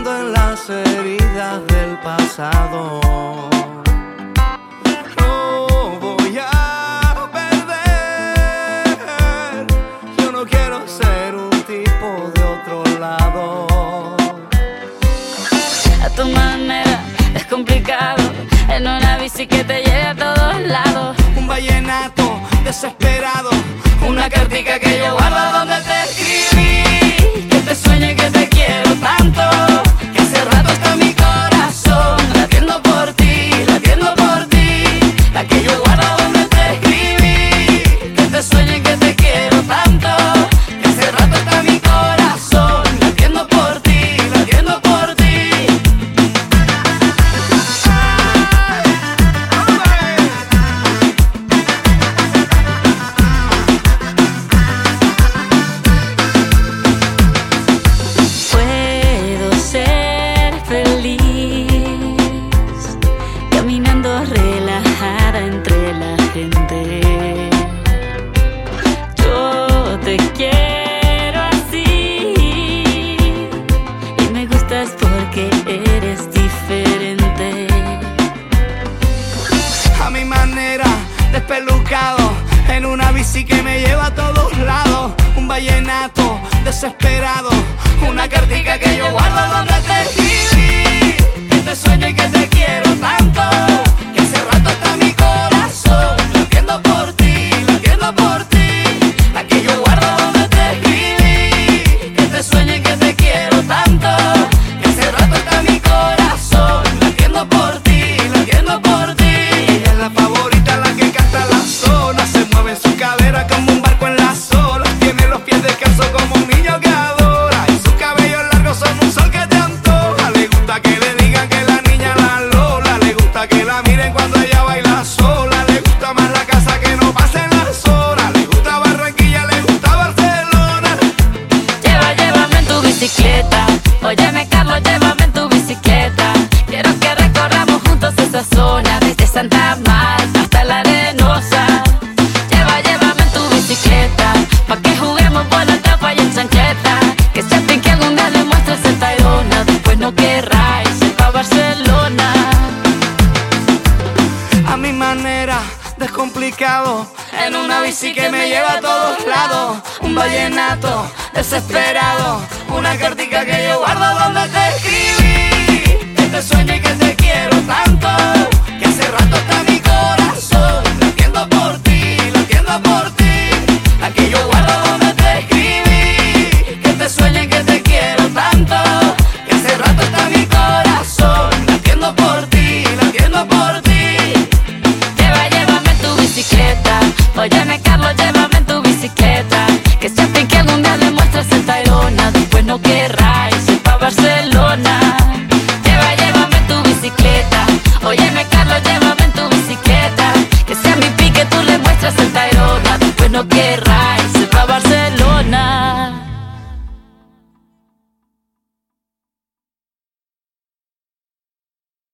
hurgando en las heridas del pasado. No voy a perder, yo no quiero ser un tipo de otro lado. A tu manera es complicado, en una bici que te lleve a todos lados. Un vallenato desesperado, una cartica que yo guardo donde te escribí. Que te sueño y que te quiero tanto, Que hace rato está mi corazón latiendo por ti, latiendo por ti. la que yo guardo donde te escribí. Que te sueño y que te quiero tanto, Que hace rato está mi corazón latiendo por ti, latiendo por ti. Puedo ser feliz caminando relajada entre la gente. Yo te quiero así y me gustas porque eres diferente. A mi manera, despelucado, en una bici que me lleva a todos lados. Un vallenato desesperado, una cartica que yo guardo donde te escribí. Que te sueño y que te quiero tanto, Que hace rato está mi corazón latiendo por ti, latiendo por ti. la que yo guardo donde te escribí. Que te sueño y que te quiero tanto, Que hace rato está mi corazón latiendo por ti, latiendo por ti. Ella es la favorita, la que canta la zona. Se mueve en su cadera como un barco en las olas. Tiene los pies descalzos como un niño que adora. Y sus cabellos largos son un sol que te antoja. Le gusta que le digan que la niña la Lola. Le gusta que la miren cuando ella baila sola. Le gusta más la casa que no pasen las horas. Le gusta Barranquilla, le gusta Barcelona. Llévame en tu bicicleta. Óyeme, Carlos, llévame en tu bicicleta. Quiero que recorramos juntos esa zona, desde Santa Marta hasta la Arenosa. Llévame en tu bicicleta, pa' que juguemos por la tapa y en chancleta. Que siempre que algún día le muestres el Tayrona, después no querráis ir pa' Barcelona. A mi manera, descomplicado, en una bici que me lleva a todos lados. Un vallenato desesperado, una cartica que yo guardo donde te escribí. Que te sueño y que te quiero tanto, que hace rato está mi corazón latiendo por ti, latiendo por ti. La que yo guardo donde te escribí. Que te sueño y que te quiero tanto, Que hace rato está mi corazón latiendo por ti, latiendo por ti. Llévame en tu bicicleta, óyeme,